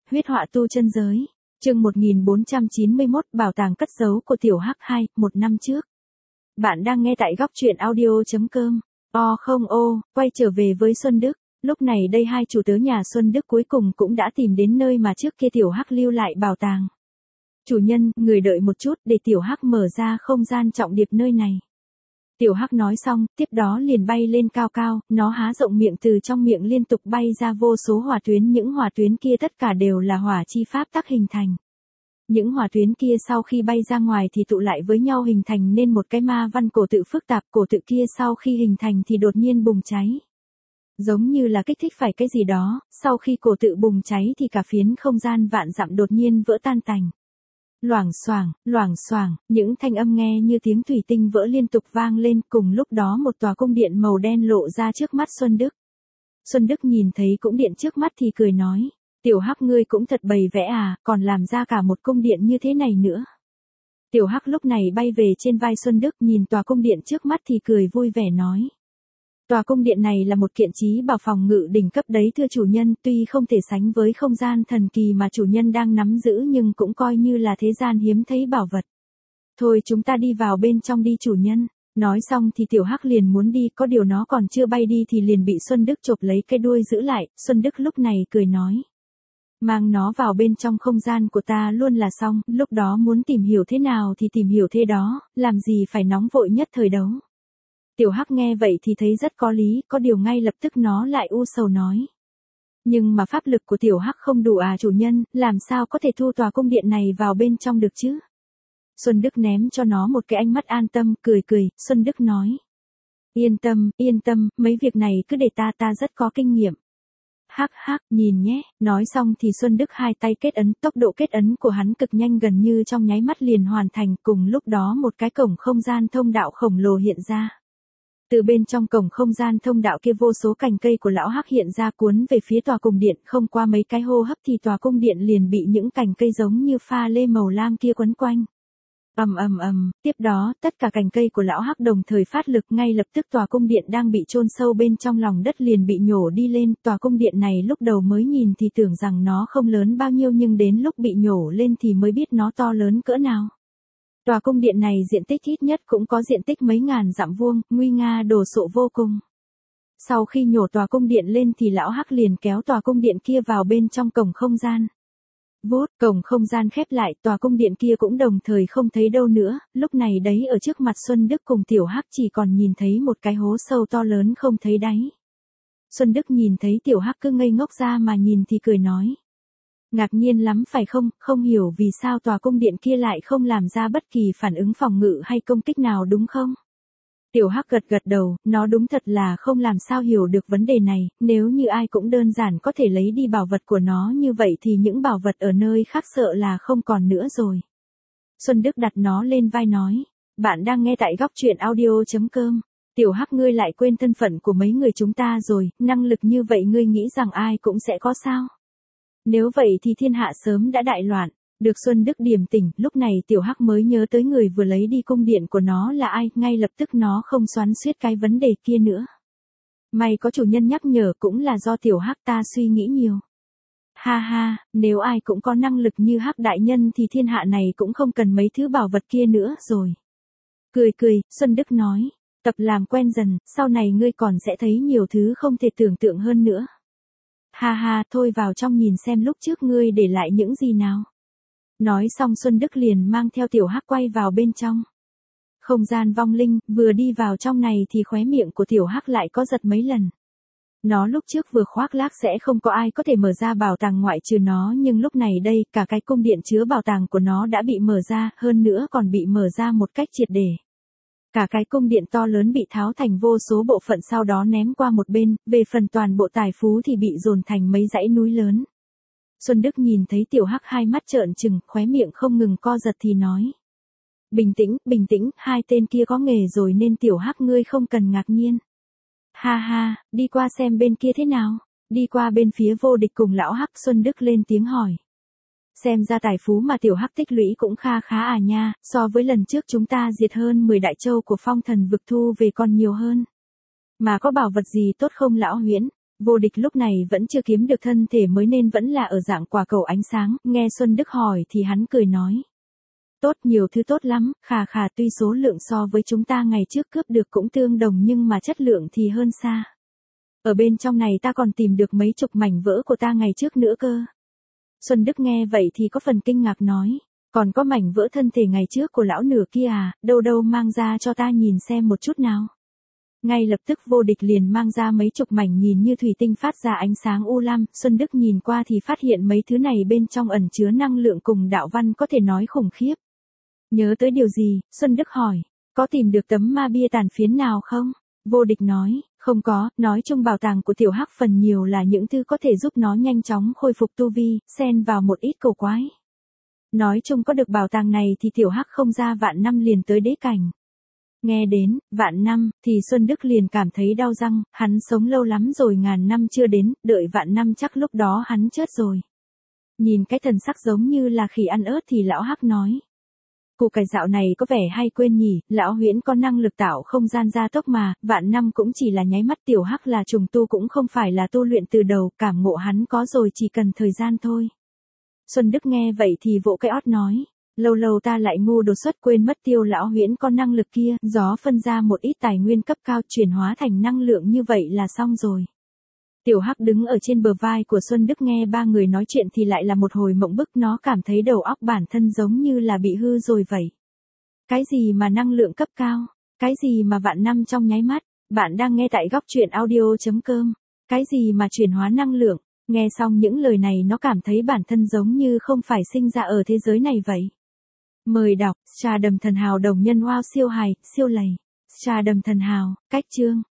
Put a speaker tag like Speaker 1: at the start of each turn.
Speaker 1: Huyết họa tu chân giới. Chương 1491 Bảo tàng cất giấu của Tiểu Hắc 2, một năm trước. Bạn đang nghe tại góc truyện audio.com. Quay trở về với Xuân Đức. Lúc này đây hai chủ tớ nhà Xuân Đức cuối cùng cũng đã tìm đến nơi mà trước kia Tiểu Hắc lưu lại bảo tàng. Chủ nhân, người đợi một chút để Tiểu Hắc mở ra không gian trọng điệp nơi này. Tiểu Hắc nói xong, tiếp đó liền bay lên cao cao, nó há rộng miệng, từ trong miệng liên tục bay ra vô số hỏa tuyến, những hỏa tuyến kia tất cả đều là hỏa chi pháp tắc hình thành. Những hỏa tuyến kia sau khi bay ra ngoài thì tụ lại với nhau hình thành nên một cái ma văn cổ tự phức tạp, cổ tự kia sau khi hình thành thì đột nhiên bùng cháy. Giống như là kích thích phải cái gì đó, sau khi cổ tự bùng cháy thì cả phiến không gian vạn dặm đột nhiên vỡ tan tành. Loảng xoảng, những thanh âm nghe như tiếng thủy tinh vỡ liên tục vang lên, cùng lúc đó một tòa cung điện màu đen lộ ra trước mắt Xuân Đức. Xuân Đức nhìn thấy cung điện trước mắt thì cười nói, Tiểu Hắc ngươi cũng thật bày vẽ à, còn làm ra cả một cung điện như thế này nữa. Tiểu Hắc lúc này bay về trên vai Xuân Đức, nhìn tòa cung điện trước mắt thì cười vui vẻ nói. Tòa cung điện này là một kiện trí bảo phòng ngự đỉnh cấp đấy thưa chủ nhân, tuy không thể sánh với không gian thần kỳ mà chủ nhân đang nắm giữ nhưng cũng coi như là thế gian hiếm thấy bảo vật. Thôi chúng ta đi vào bên trong đi chủ nhân. Nói xong thì Tiểu Hắc liền muốn đi, có điều nó còn chưa bay đi thì liền bị Xuân Đức chộp lấy cái đuôi giữ lại. Xuân Đức lúc này cười nói. Mang nó vào bên trong không gian của ta luôn là xong, lúc đó muốn tìm hiểu thế nào thì tìm hiểu thế đó, làm gì phải nóng vội nhất thời đấu. Tiểu Hắc nghe vậy thì thấy rất có lý, có điều ngay lập tức nó lại u sầu nói. Nhưng mà pháp lực của Tiểu Hắc không đủ à chủ nhân, làm sao có thể thu tòa cung điện này vào bên trong được chứ? Xuân Đức ném cho nó một cái ánh mắt an tâm, cười, Xuân Đức nói. Yên tâm, mấy việc này cứ để ta rất có kinh nghiệm. Hắc, nhìn nhé, nói xong thì Xuân Đức hai tay kết ấn, tốc độ kết ấn của hắn cực nhanh, gần như trong nháy mắt liền hoàn thành, cùng lúc đó một cái cổng không gian thông đạo khổng lồ hiện ra. Từ bên trong cổng không gian thông đạo kia vô số cành cây của lão Hắc hiện ra cuốn về phía tòa cung điện, không qua mấy cái hô hấp thì tòa cung điện liền bị những cành cây giống như pha lê màu lam kia quấn quanh. Ầm, tiếp đó, tất cả cành cây của lão Hắc đồng thời phát lực, ngay lập tức tòa cung điện đang bị chôn sâu bên trong lòng đất liền bị nhổ đi lên. Tòa cung điện này lúc đầu mới nhìn thì tưởng rằng nó không lớn bao nhiêu nhưng đến lúc bị nhổ lên thì mới biết nó to lớn cỡ nào. Tòa cung điện này diện tích ít nhất cũng có diện tích mấy ngàn dặm vuông, nguy nga đồ sộ vô cùng. Sau khi nhổ tòa cung điện lên thì lão Hắc liền kéo tòa cung điện kia vào bên trong cổng không gian. Cổng không gian khép lại, tòa cung điện kia cũng đồng thời không thấy đâu nữa, lúc này đấy ở trước mặt Xuân Đức cùng Tiểu Hắc chỉ còn nhìn thấy một cái hố sâu to lớn không thấy đáy. Xuân Đức nhìn thấy Tiểu Hắc cứ ngây ngốc ra mà nhìn thì cười nói. Ngạc nhiên lắm phải không, không hiểu vì sao tòa cung điện kia lại không làm ra bất kỳ phản ứng phòng ngự hay công kích nào đúng không? Tiểu Hắc gật đầu, nó đúng thật là không làm sao hiểu được vấn đề này, nếu như ai cũng đơn giản có thể lấy đi bảo vật của nó như vậy thì những bảo vật ở nơi khác sợ là không còn nữa rồi. Xuân Đức đặt nó lên vai nói, bạn đang nghe tại góc truyện audio.com. Tiểu Hắc ngươi lại quên thân phận của mấy người chúng ta rồi, năng lực như vậy ngươi nghĩ rằng ai cũng sẽ có sao? Nếu vậy thì thiên hạ sớm đã đại loạn. Được Xuân Đức điềm tỉnh, lúc này Tiểu Hắc mới nhớ tới người vừa lấy đi cung điện của nó là ai, ngay lập tức nó không xoắn xuýt cái vấn đề kia nữa. May có chủ nhân nhắc nhở, cũng là do Tiểu Hắc ta suy nghĩ nhiều. Ha, nếu ai cũng có năng lực như Hắc đại nhân thì thiên hạ này cũng không cần mấy thứ bảo vật kia nữa rồi. Cười, Xuân Đức nói, tập làm quen dần, sau này ngươi còn sẽ thấy nhiều thứ không thể tưởng tượng hơn nữa. Ha, thôi vào trong nhìn xem lúc trước ngươi để lại những gì nào. Nói xong Xuân Đức liền mang theo Tiểu Hắc quay vào bên trong. Không gian vong linh, vừa đi vào trong này thì khóe miệng của Tiểu Hắc lại có giật mấy lần. Nó lúc trước vừa khoác lác sẽ không có ai có thể mở ra bảo tàng ngoại trừ nó, nhưng lúc này đây cả cái cung điện chứa bảo tàng của nó đã bị mở ra, hơn nữa còn bị mở ra một cách triệt để. Cả cái cung điện to lớn bị tháo thành vô số bộ phận sau đó ném qua một bên, về phần toàn bộ tài phú thì bị dồn thành mấy dãy núi lớn. Xuân Đức nhìn thấy Tiểu Hắc hai mắt trợn trừng, khóe miệng không ngừng co giật thì nói. Bình tĩnh, hai tên kia có nghề rồi nên Tiểu Hắc ngươi không cần ngạc nhiên. Ha, đi qua xem bên kia thế nào, đi qua bên phía vô địch cùng lão Hắc. Xuân Đức lên tiếng hỏi. Xem ra tài phú mà Tiểu Hắc tích lũy cũng khá à nha, so với lần trước chúng ta diệt hơn 10 đại châu của Phong Thần vực thu về còn nhiều hơn. Mà có bảo vật gì tốt không lão Huyễn? Vô Địch lúc này vẫn chưa kiếm được thân thể mới nên vẫn là ở dạng quả cầu ánh sáng, nghe Xuân Đức hỏi thì hắn cười nói. Tốt, nhiều thứ tốt lắm, khà tuy số lượng so với chúng ta ngày trước cướp được cũng tương đồng nhưng mà chất lượng thì hơn xa. Ở bên trong này ta còn tìm được mấy chục mảnh vỡ của ta ngày trước nữa cơ. Xuân Đức nghe vậy thì có phần kinh ngạc nói. Còn có mảnh vỡ thân thể ngày trước của lão nửa kia à, đâu mang ra cho ta nhìn xem một chút nào. Ngay lập tức Vô Địch liền mang ra mấy chục mảnh nhìn như thủy tinh phát ra ánh sáng u lam, Xuân Đức nhìn qua thì phát hiện mấy thứ này bên trong ẩn chứa năng lượng cùng đạo văn có thể nói khủng khiếp. Nhớ tới điều gì, Xuân Đức hỏi, có tìm được tấm ma bia tàn phiến nào không? Vô Địch nói, không có, nói chung bảo tàng của tiểu hắc phần nhiều là những thứ có thể giúp nó nhanh chóng khôi phục tu vi, xen vào một ít cầu quái. Nói chung có được bảo tàng này thì tiểu hắc không ra vạn năm liền tới đế cảnh. Nghe đến, vạn năm, thì Xuân Đức liền cảm thấy đau răng, hắn sống lâu lắm rồi ngàn năm chưa đến, đợi vạn năm chắc lúc đó hắn chết rồi. Nhìn cái thần sắc giống như là khỉ ăn ớt thì lão hắc nói. Củ cải dạo này có vẻ hay quên nhỉ, lão Huyễn có năng lực tạo không gian gia tốc mà, vạn năm cũng chỉ là nháy mắt, tiểu hắc là trùng tu cũng không phải là tu luyện từ đầu, cảm ngộ hắn có rồi chỉ cần thời gian thôi. Xuân Đức nghe vậy thì vỗ cái ót nói, lâu ta lại ngu đột xuất quên mất Tiêu lão Huyễn có năng lực kia, gió phân ra một ít tài nguyên cấp cao chuyển hóa thành năng lượng như vậy là xong rồi. Tiểu Hắc đứng ở trên bờ vai của Xuân Đức nghe ba người nói chuyện thì lại là một hồi mộng bức, nó cảm thấy đầu óc bản thân giống như là bị hư rồi vậy. Cái gì mà năng lượng cấp cao? Cái gì mà vạn năm trong nháy mắt? Bạn đang nghe tại góc truyện audio.com. Cái gì mà chuyển hóa năng lượng? Nghe xong những lời này nó cảm thấy bản thân giống như không phải sinh ra ở thế giới này vậy. Mời đọc, Trà Đầm Thần Hào đồng nhân wow siêu hài, siêu lầy. Trà Đầm Thần Hào, cách chương.